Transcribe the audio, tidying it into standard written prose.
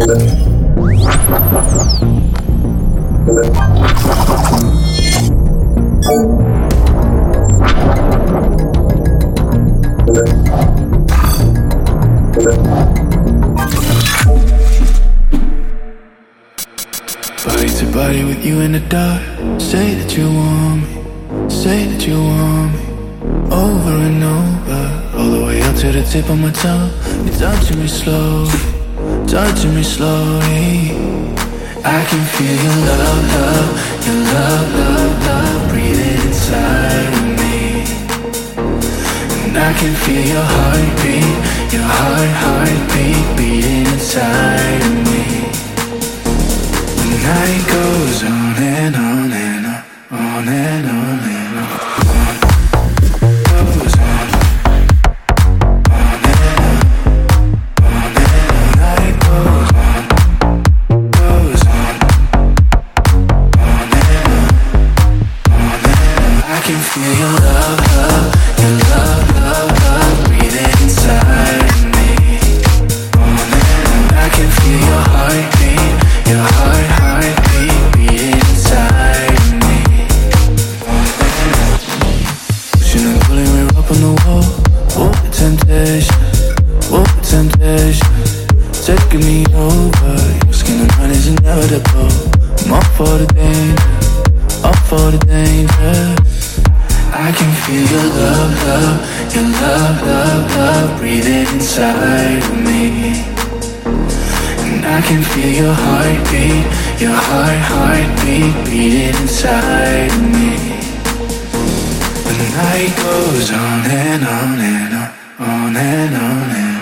Body to body with you in the dark. Say that you want me, say that you want me. Over and over, all the way up to the tip of my tongue. You're touching me slowly, touching me slowly. I can feel your love, love, your love, love, love breathing inside of me. And I can feel your heartbeat, your heartbeat beating inside of me. The night goes on and on and on, on and on and on. Goes on, on and on, on and on. Night goes on, goes on, on and on, on and on. I can feel your love, love, your love, love, love breathing inside of me. On and on. I can feel your heartbeat, your heartbeat beating inside of me. Pushing and pulling, we're up on the wall. Oh, the temptation, oh, the temptation, taking me over. Your skin and mine is inevitable. I'm up for the danger, up for the danger. I can feel your love, love, your love, love, love breathing inside of me. And I can feel your heartbeat, your heartbeat beating inside of me. The night goes on and on and on, on and on and on.